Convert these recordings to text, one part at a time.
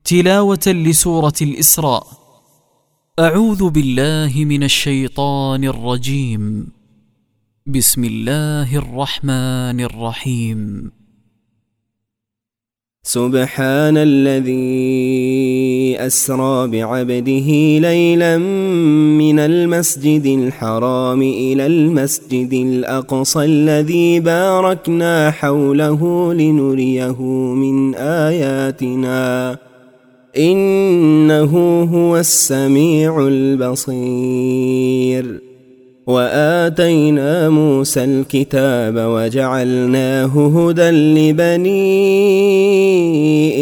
تلاوة لسورة الإسراء. أعوذ بالله من الشيطان الرجيم. بسم الله الرحمن الرحيم. سبحان الذي أسرى بعبده ليلا من المسجد الحرام إلى المسجد الأقصى الذي باركنا حوله لنريه من آياتنا إنه هو السميع البصير. وآتينا موسى الكتاب وجعلناه هدى لبني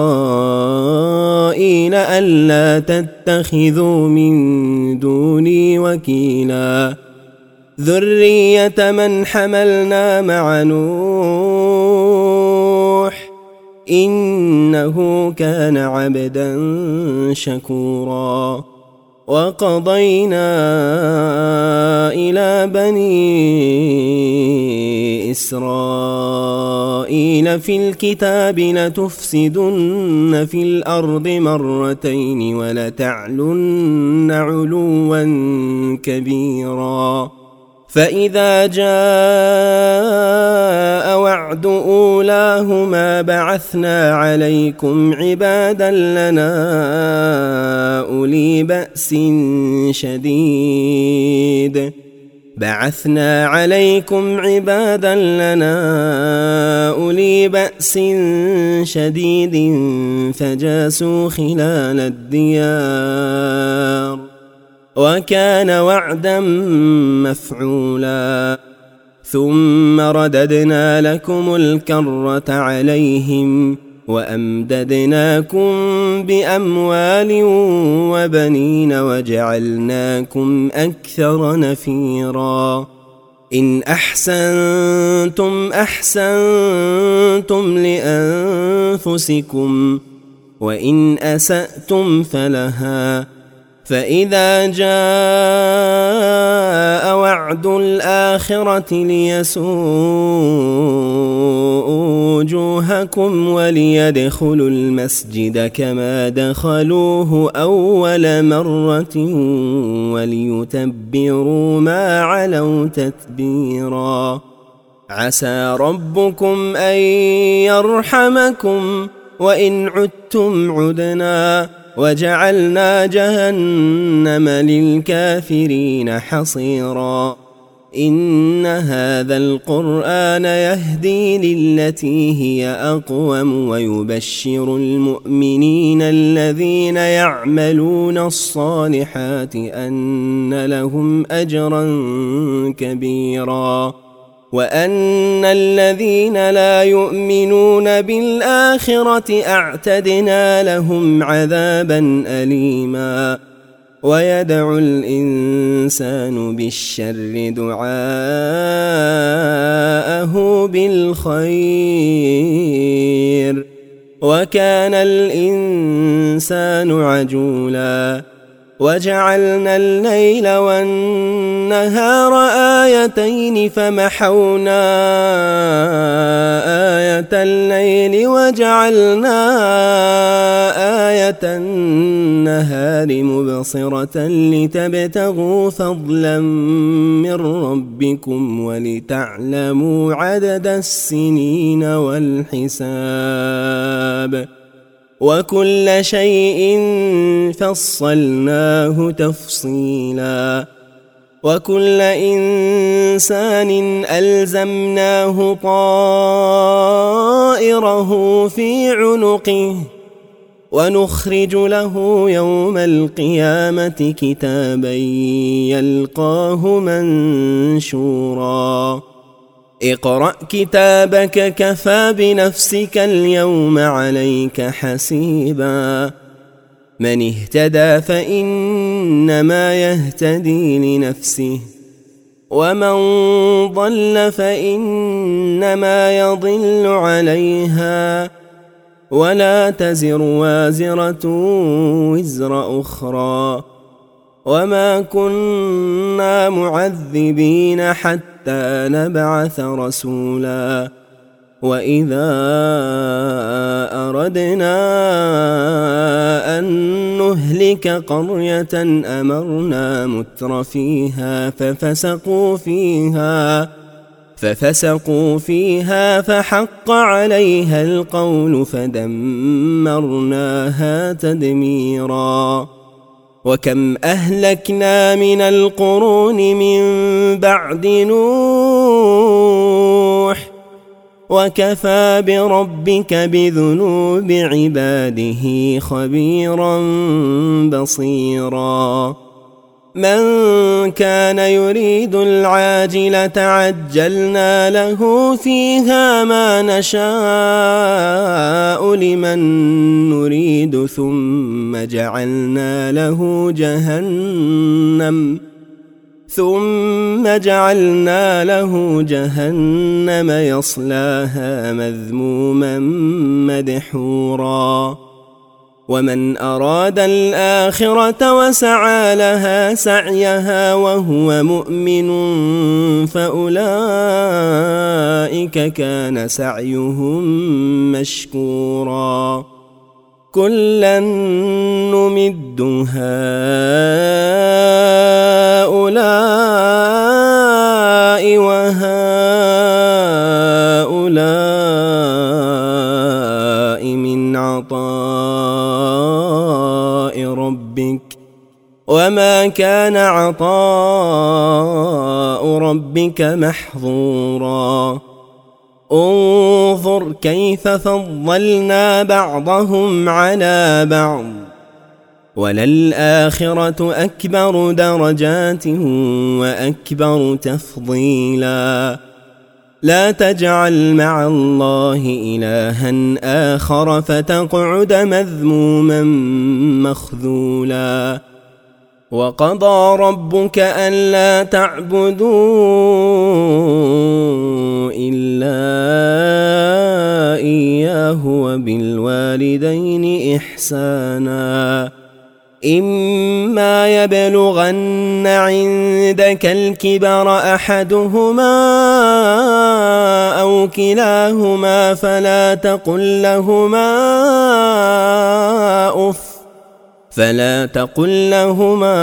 إسرائيل ألا تتخذوا من دوني وكيلا ذرية من حملنا مع نوح إنه كان عبدا شكورا. وقضينا إلى بني إسرائيل في الكتاب لتفسدن في الأرض مرتين ولتعلن علوا كبيرا. فإذا جاء وعد أولاهما بعثنا عليكم عبادا لنا أولي بأس شديد فجاسوا خلال الديار وكان وعدا مفعولا. ثم رددنا لكم الكرة عليهم وأمددناكم بأموال وبنين وجعلناكم أكثر نفيرا. إن أحسنتم أحسنتم لأنفسكم وإن أسأتم فلها. فإذا جاء وعد الآخرة ليسوءوا وجوهكم وليدخلوا المسجد كما دخلوه أول مرة وليتبروا ما علوا تتبيرا. عسى ربكم أن يرحمكم وإن عدتم عدنا وجعلنا جهنم للكافرين حصيرا. إن هذا القرآن يهدي للتي هي أقوم ويبشر المؤمنين الذين يعملون الصالحات أن لهم أجرا كبيرا وأن الذين لا يؤمنون بالآخرة أعتدنا لهم عذابا أليما. ويدعو الإنسان بالشر دعاءه بالخير وكان الإنسان عجولا. وجعلنا الليل والنهار آيتين فمحونا آية الليل وجعلنا آية النهار مبصرة لتبتغوا فضلا من ربكم ولتعلموا عدد السنين والحساب وكل شيء فصلناه تفصيلا. وكل إنسان ألزمناه طائره في عنقه ونخرج له يوم القيامة كتابا يلقاه منشورا. اقرأ كتابك كفى بنفسك اليوم عليك حسيبا. من اهتدى فإنما يهتدي لنفسه ومن ضل فإنما يضل عليها ولا تزر وازرة وزر أخرى وما كنا معذبين حتى نبعث رسولا. وإذا أردنا نهلك قرية أمرنا متر فيها ففسقوا فيها فحق عليها القول فدمرناها تدميرا. وكم أهلكنا من القرون من بعد نوح وكفى بربك بذنوب عباده خبيرا بصيرا. من كان يريد العاجلة عجلنا له فيها ما نشاء لمن نريد ثم جعلنا له جهنم يصلاها مذموما مدحورا. ومن أراد الآخرة وسعى لها سعيها وهو مؤمن فأولئك كان سعيهم مشكورا. كلا نمد هؤلاء وهؤلاء من عطاء ربك وما كان عطاء ربك محظورا. انظر كيف فضلنا بعضهم على بعض وللآخرة أكبر درجات وأكبر تفضيلا. لا تجعل مع الله إلها آخر فتقعد مذموما مخذولا. وقضى ربك ألا تعبدوا إلا إياه وبالوالدين إحسانا. إما يبلغن عندك الكبر أحدهما أو كلاهما فلا تقل لهما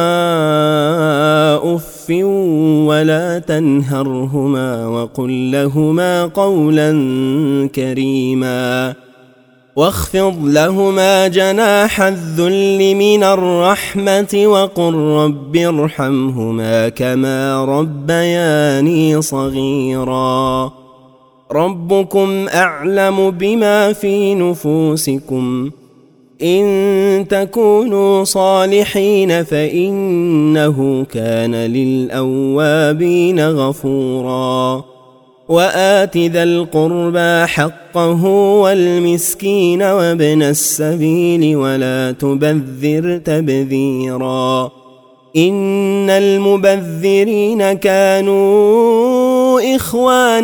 أف ولا تنهرهما وقل لهما قولا كريما. واخفض لهما جناح الذل من الرحمة وقل رب ارحمهما كما ربياني صغيرا. ربكم أعلم بما في نفوسكم إن تكونوا صالحين فإنه كان للأوابين غفورا. وآت ذا القربى حقه والمسكين وابن السبيل ولا تبذر تبذيرا. إن المبذرين كانوا إخوان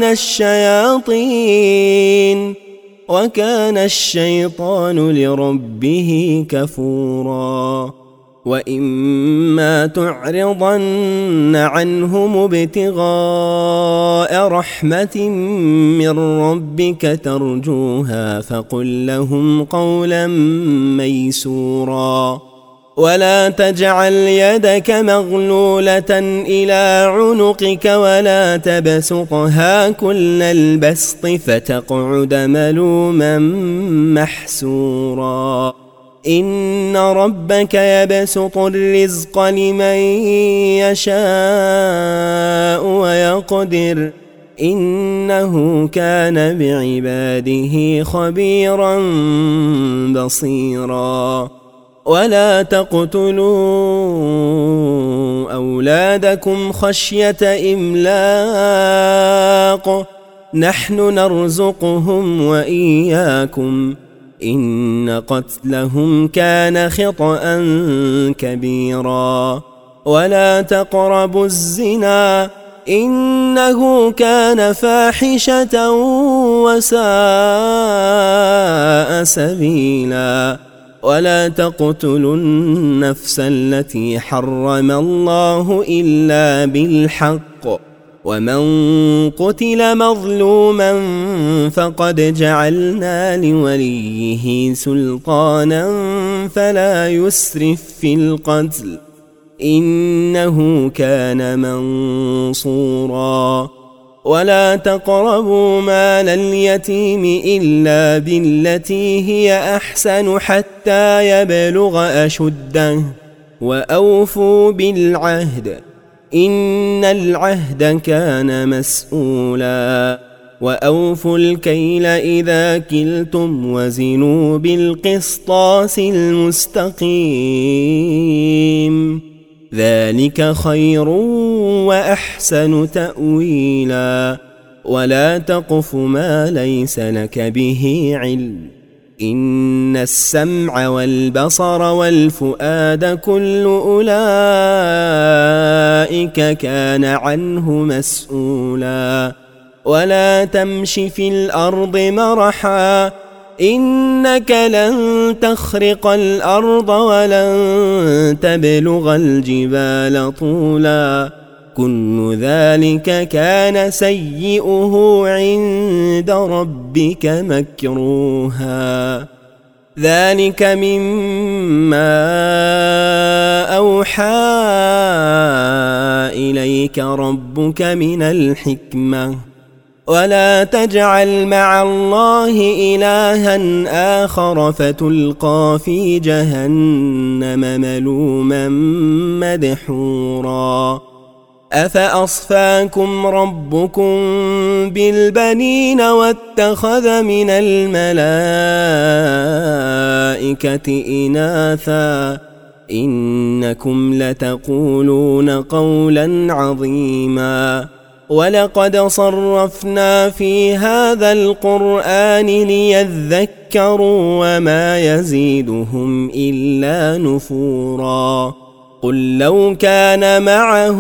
الشياطين وكان الشيطان لربه كفورا. وإما تعرضن عنهم ابتغاء رحمة من ربك ترجوها فقل لهم قولا ميسورا. ولا تجعل يدك مغلولة إلى عنقك ولا تبسطها كل البسط فتقعد ملوما محسورا. إن ربك يبسط الرزق لمن يشاء ويقدر إنه كان بعباده خبيرا بصيرا. ولا تقتلوا أولادكم خشية إملاق نحن نرزقهم وإياكم إن قتلهم كان خطأ كبيرا. ولا تقربوا الزنا إنه كان فاحشة وساء سبيلا. ولا تقتلوا النفس التي حرم الله إلا بالحق ومن قتل مظلوما فقد جعلنا لوليه سلطانا فلا يسرف في القتل إنه كان منصورا ولا تقربوا مال اليتيم إلا بالتي هي أحسن حتى يبلغ أشده وأوفوا بالعهد إن العهد كان مسؤولا وأوفوا الكيل إذا كلتم وزنوا بالقسطاس المستقيم ذلك خير وأحسن تأويلا ولا تقف ما ليس لك به علم إن السمع والبصر والفؤاد كل أولئك كان عنه مسؤولا ولا تمش في الأرض مرحا إنك لن تخرق الأرض ولن تبلغ الجبال طولا كل ذلك كان سيئه عند ربك مكروها ذلك مما أوحى إليك ربك من الحكمة ولا تجعل مع الله إلها آخر فتلقى في جهنم ملوما مدحورا أفأصفاكم ربكم بالبنين واتخذ من الملائكة إناثا إنكم لتقولون قولا عظيما ولقد صرفنا في هذا القرآن ليذكروا وما يزيدهم إلا نفورا قل لو كان معه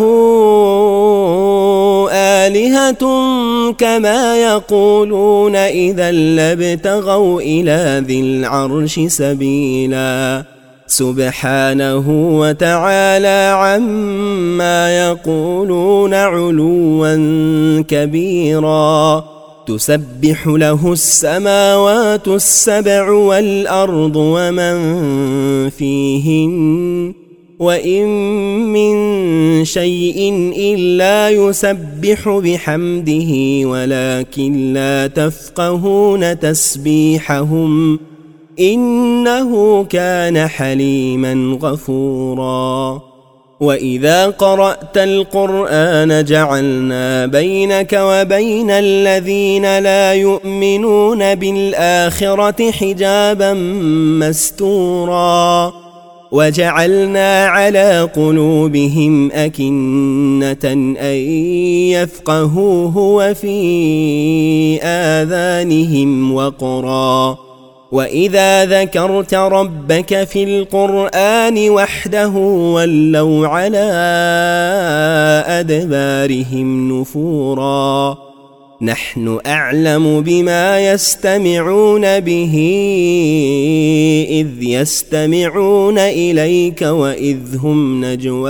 آلهة كما يقولون إذا لابتغوا إلى ذي العرش سبيلا سبحانه وتعالى عما يقولون علوا كبيرا تسبح له السماوات السبع والأرض ومن فيهن وإن من شيء إلا يسبح بحمده ولكن لا تفقهون تسبيحهم إنه كان حليما غفورا وإذا قرأت القرآن جعلنا بينك وبين الذين لا يؤمنون بالآخرة حجابا مستورا وجعلنا على قلوبهم أكنة أن يفقهوه وفي آذانهم وقرا وإذا ذكرت ربك في القرآن وحده ولوا على أدبارهم نفورا نحن أعلم بما يستمعون به إذ يستمعون إليك وإذ هم نجوى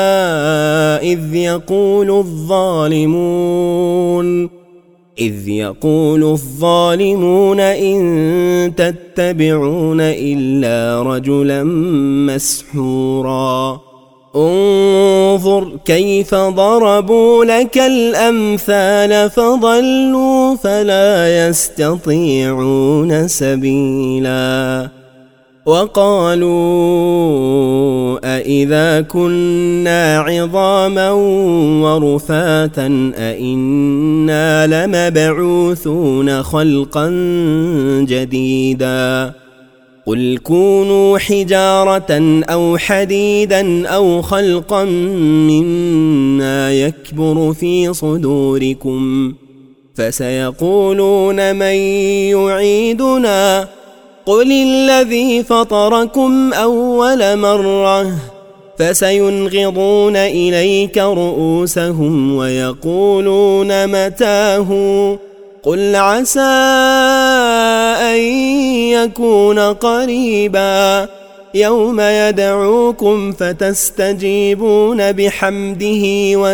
إذ يقول الظالمون إن تتبعون إلا رجلا مسحورا انظر كيف ضربوا لك الأمثال فضلوا فلا يستطيعون سبيلا وقالوا أإذا كنا عظاما ورفاتا أإنا لمبعوثون خلقا جديدا قل كونوا حجارة أو حديدا أو خلقا مما يكبر في صدوركم فسيقولون من يعيدنا قل الذي فطركم أول مرة فسينغضون إليك رؤوسهم ويقولون متاه قل عسى أن يكون قريبا يوم يدعوكم فتستجيبون بحمده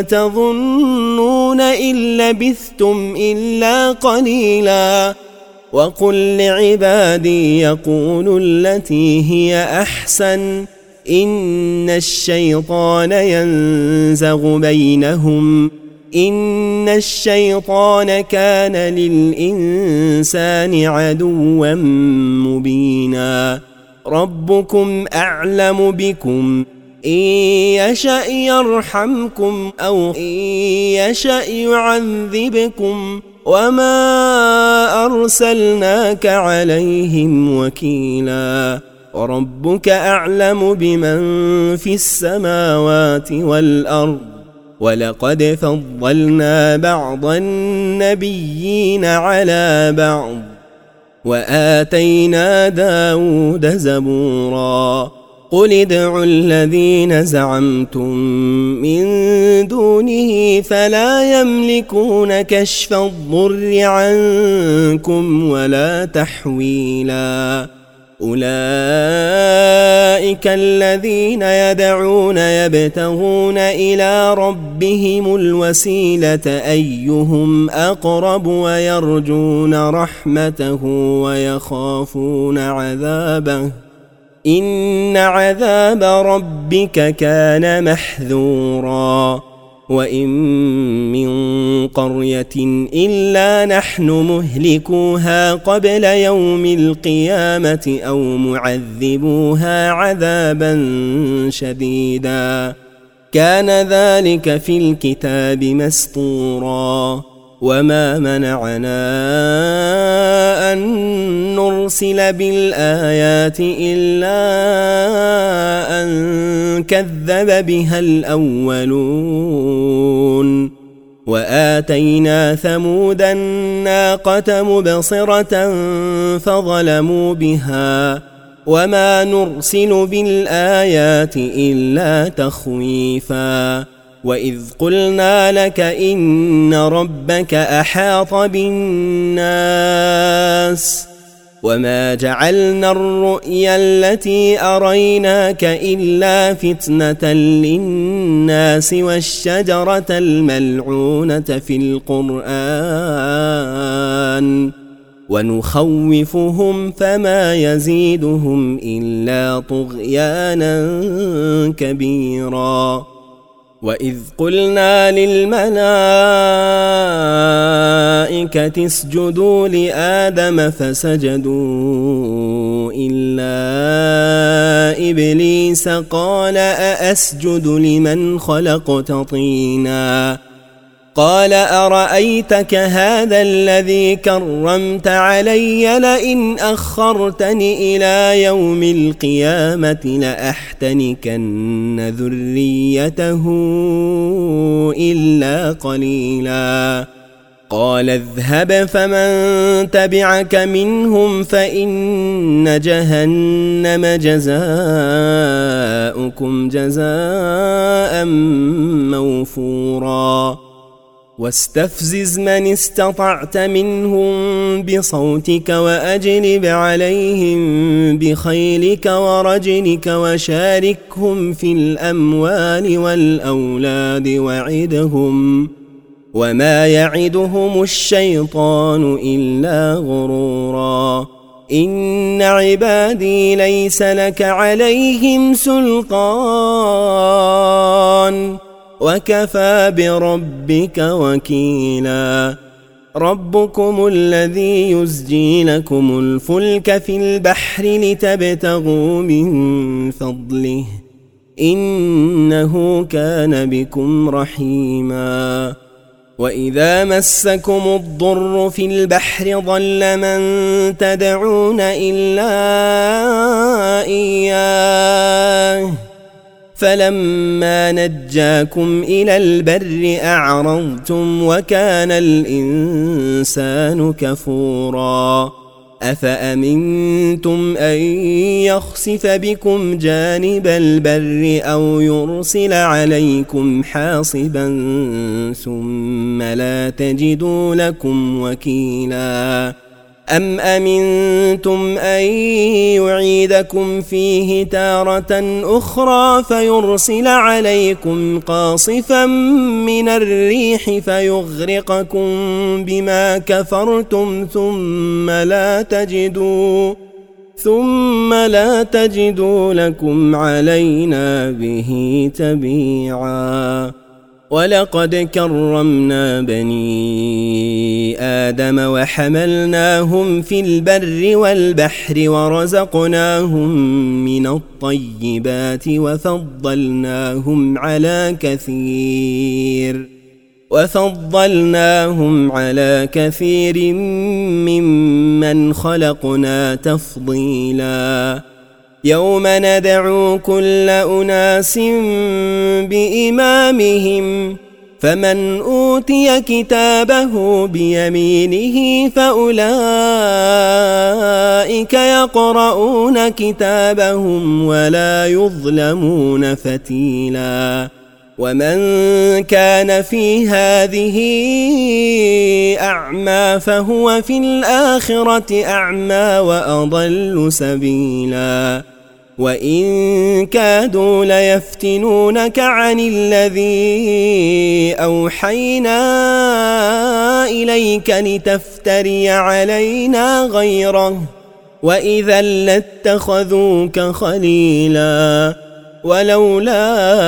وتظنون إن لبثتم إلا قليلا وقل لعبادي يقولوا التي هي أحسن إن الشيطان ينزغ بينهم إن الشيطان كان للإنسان عدوا مبينا ربكم أعلم بكم إن يشأ يرحمكم أو إن يشأ يعذبكم وما أرسلناك عليهم وكيلا وربك أعلم بمن في السماوات والأرض ولقد فضلنا بعض النبيين على بعض وآتينا داود زبورا قل ادعوا الذين زعمتم من دونه فلا يملكون كشف الضر عنكم ولا تحويلا أولئك الذين يدعون يبتغون إلى ربهم الوسيلة أيهم أقرب ويرجون رحمته ويخافون عذابه إن عذاب ربك كان محذورا وإن من قرية إلا نحن مهلكوها قبل يوم القيامة أو معذبوها عذابا شديدا كان ذلك في الكتاب مسطورا وما منعنا أن نرسل بالآيات إلا أن كذب بها الأولون وآتينا ثمود الناقة مبصرة فظلموا بها وما نرسل بالآيات إلا تخويفا وإذ قلنا لك إن ربك أحاط بالناس وما جعلنا الرؤيا التي أريناك إلا فتنة للناس والشجرة الملعونة في القرآن ونخوفهم فما يزيدهم إلا طغيانا كبيرا وإذ قلنا للملائكة اسجدوا لآدم فسجدوا إلا إبليس قال أأسجد لمن خلقت طينا قال أرأيتك هذا الذي كرمت علي لئن أخرتني إلى يوم القيامة لأحتنكن ذريته إلا قليلا قال اذهب فمن تبعك منهم فإن جهنم جزاؤكم جزاء موفورا واستفزز من استطعت منهم بصوتك وأجلب عليهم بخيلك ورجلك وشاركهم في الأموال والأولاد وعدهم وما يعدهم الشيطان إلا غرورا إن عبادي ليس لك عليهم سلطان وكفى بربك وكيلا ربكم الذي يزجي لكم الفلك في البحر لتبتغوا من فضله إنه كان بكم رحيما وإذا مسكم الضر في البحر ضل من تدعون إلا إياه فلما نجاكم إلى البر أعرضتم وكان الإنسان كفورا أفأمنتم أن يخسف بكم جانب البر أو يرسل عليكم حاصبا ثم لا تجدوا لكم وكيلا أم أمنتم أن يعيدكم فيه تارة أخرى فيرسل عليكم قاصفا من الريح فيغرقكم بما كفرتم ثم لا تجدوا لكم علينا به تبيعا. ولقد كرمنا بني آدم وحملناهم في البر والبحر ورزقناهم من الطيبات وفضلناهم على كثير ممن خلقنا تفضيلا. يوم ندعو كل أناس بإمامهم فمن أوتي كتابه بيمينه فأولئك يقرؤون كتابهم ولا يظلمون فتيلا. ومن كان في هذه أعمى فهو في الآخرة أعمى وأضل سبيلا. وإن كادوا ليفتنونك عن الذي أوحينا إليك لتفتري علينا غيره وإذا لاتخذوك خليلا. ولولا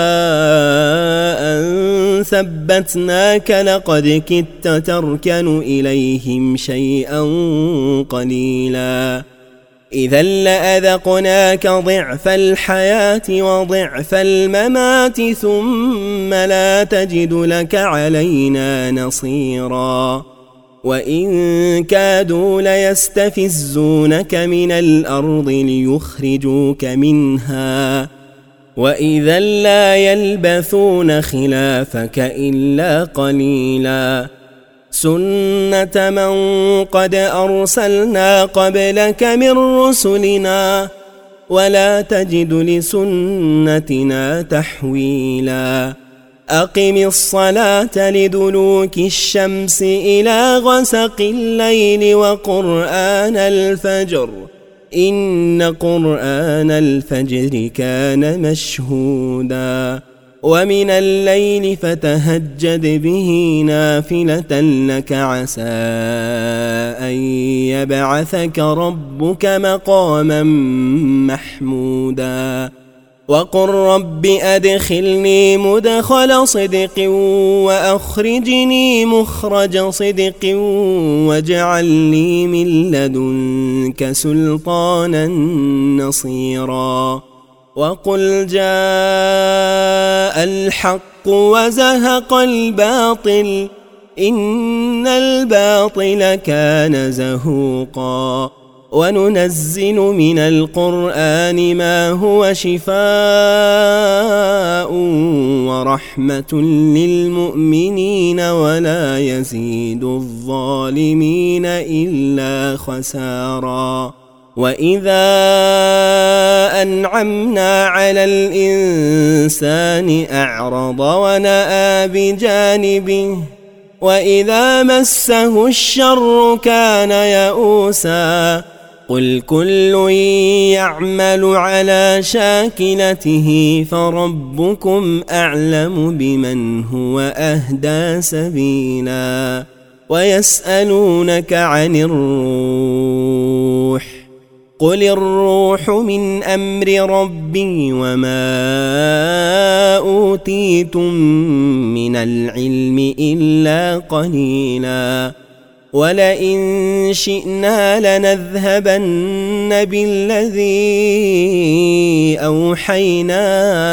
أن ثبتناك لقد كدت تركن إليهم شيئا قليلا. إذا لأذقناك ضعف الحياة وضعف الممات ثم لا تجد لك علينا نصيرا. وإن كادوا ليستفزونك من الأرض ليخرجوك منها وإذا لا يلبثون خلافك إلا قليلا. سنة من قد أرسلنا قبلك من رسلنا ولا تجد لسنتنا تحويلا. أقم الصلاة لدلوك الشمس إلى غسق الليل وقرآن الفجر إن قرآن الفجر كان مشهودا. ومن الليل فتهجد به نافلة لك عسى أن يبعثك ربك مقاما محمودا. وقل رب أدخلني مدخل صدق وأخرجني مخرج صدق واجعل لي من لدنك سلطانا نصيرا. وقل جاء الحق وزهق الباطل إن الباطل كان زهوقا. وننزل من القرآن ما هو شفاء ورحمة للمؤمنين ولا يزيد الظالمين إلا خسارا. وإذا أنعمنا على الإنسان أعرض ونأى بجانبه وإذا مسه الشر كان يئوسا. قل كل يعمل على شاكلته فربكم أعلم بمن هو أهدى سبيلا. ويسألونك عن الروح قل الروح من أمر ربي وما أوتيتم من العلم إلا قليلا. ولئن شئنا لنذهبن بالذي أوحينا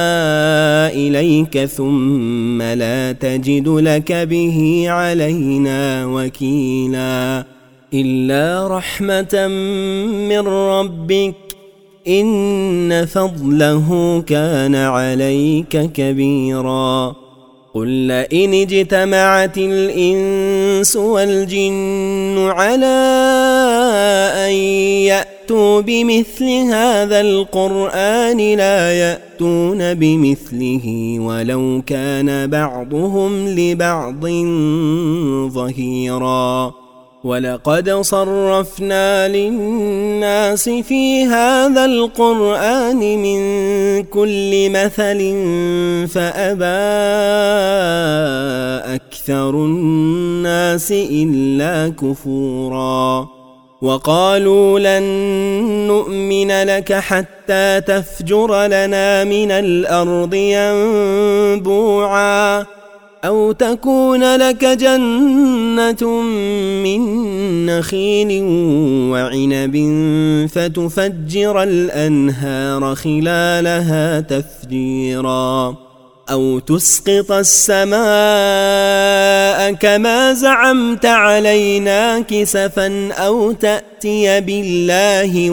إليك ثم لا تجد لك به علينا وكيلا. إلا رحمة من ربك إن فضله كان عليك كبيرا. قل لئن اجتمعت الإنس والجن على أن يأتوا بمثل هذا القرآن لا يأتون بمثله ولو كان بعضهم لبعض ظهيرا. ولقد صرفنا للناس في هذا القرآن من كل مثل فأبى أكثر الناس إلا كفورا وقالوا لن نؤمن لك حتى تفجر لنا من الأرض ينبوعا أو تكون لك جنة من نخيل وعنب فتفجر الأنهار خلالها تفجيرا أو تسقط السماء كما زعمت علينا كسفا أو تأتي بالله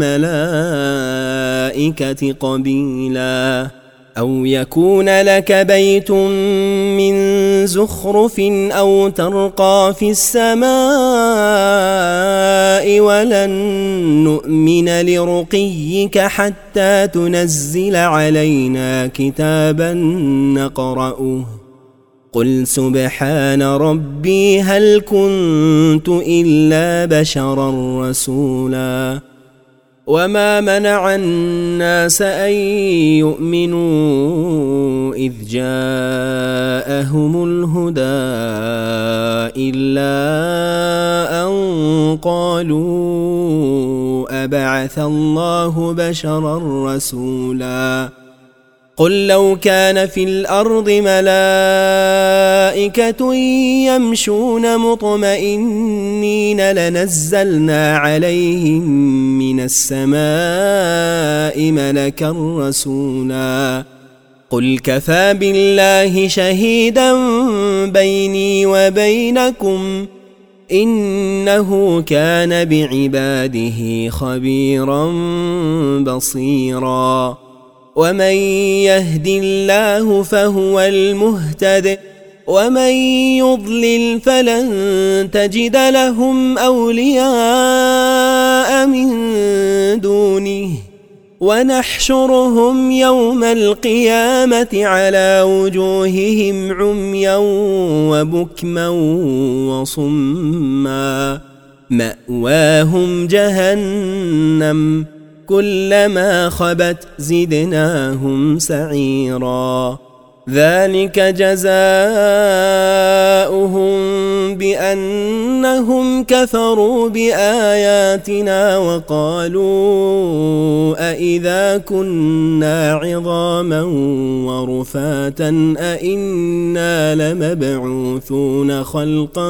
والملائكة قبيلا أو يكون لك بيت من زخرف أو ترقى في السماء ولن نؤمن لرقيك حتى تنزل علينا كتابا نقرأه قل سبحان ربي هل كنت إلا بشرا رسولا وما منع الناس أن يؤمنوا إذ جاءهم الهدى إلا أن قالوا أبعث الله بشرا رسولا قل لو كان في الأرض ملائكة يمشون مطمئنين لنزلنا عليهم من السماء ملكا رسولا قل كفى بالله شهيدا بيني وبينكم إنه كان بعباده خبيرا بصيرا ومن يهد الله فهو المهتد ومن يضلل فلن تجد لهم أولياء من دونه ونحشرهم يوم القيامة على وجوههم عميا وبكما وصما مأواهم جهنم كلما خبت زدناهم سعيرا ذلك جزاؤهم بأنهم كفروا بآياتنا وقالوا أإذا كنا عظاما ورفاتا أإنا لمبعوثون خلقا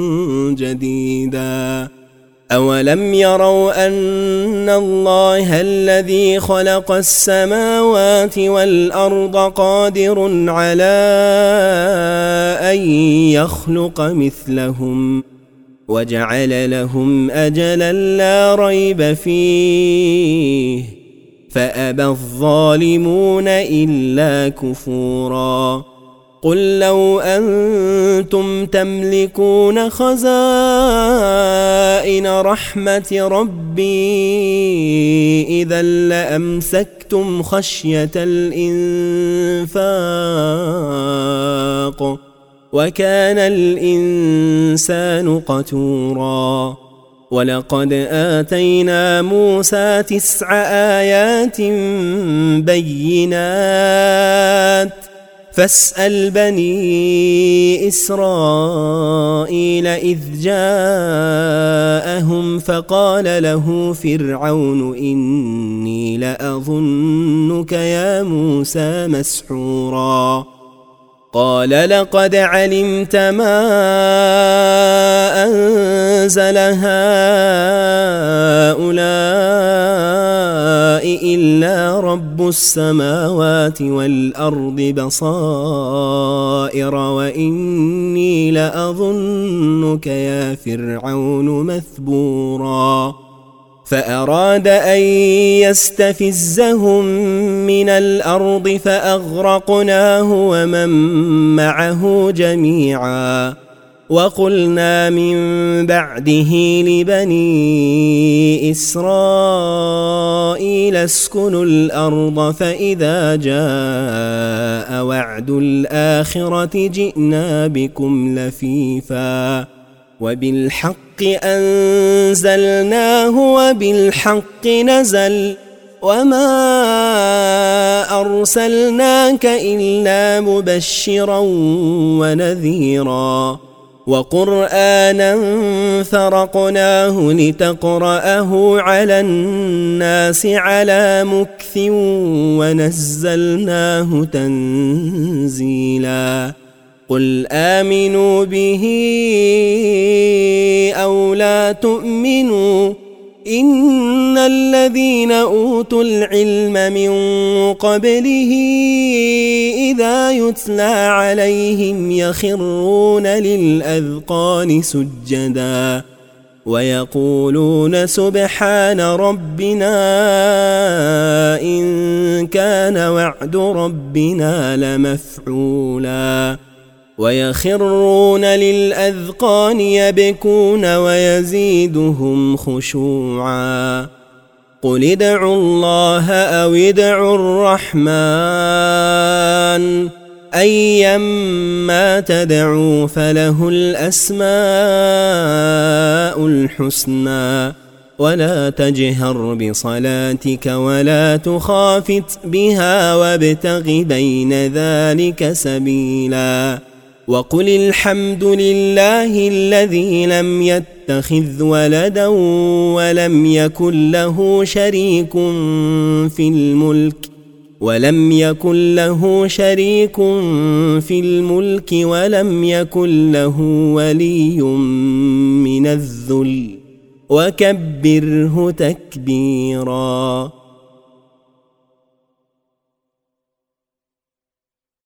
جديدا أولم يروا أن الله الذي خلق السماوات والأرض قادر على أن يخلق مثلهم وجعل لهم أجلا لا ريب فيه فأبى الظالمون إلا كفورا قل لو أنتم تملكون خزائن رحمة ربي إذا لأمسكتم خشية الإنفاق وكان الإنسان قتورا ولقد آتينا موسى 9 آيات بينات فاسأل بني إسرائيل إذ جاءهم فقال له فرعون إني لأظنك يا موسى مسحورا قال لقد علمت ما أنزل هؤلاء إلا رب السماوات والأرض بصائر وإني لأظنك يا فرعون مثبورا فأراد أن يستفزهم من الأرض فأغرقناه ومن معه جميعا وقلنا من بعده لبني إسرائيل اسكنوا الأرض فإذا جاء وعد الآخرة جئنا بكم لفيفا وبالحق أنزلناه وبالحق نزل وما أرسلناك إلا مبشرا ونذيرا وقرآنا فرقناه لتقرأه على الناس على مكث ونزلناه تنزيلا قل آمنوا به أو لا تؤمنوا إن الذين أوتوا العلم من قبله إذا يتلى عليهم يخرون للأذقان سجدا ويقولون سبحان ربنا إن كان وعد ربنا لمفعولا ويخرون للأذقان يبكون ويزيدهم خشوعا قل ادعوا الله أو ادعوا الرحمن أيما تدعوا فله الأسماء الحسنى ولا تجهر بصلاتك ولا تخافت بها وابتغ بين ذلك سبيلا وقل الحمد لله الذي لم يتخذ ولدا ولم يكن له شريك في الملك ولم يكن له ولي من الذل وكبره تكبيرا.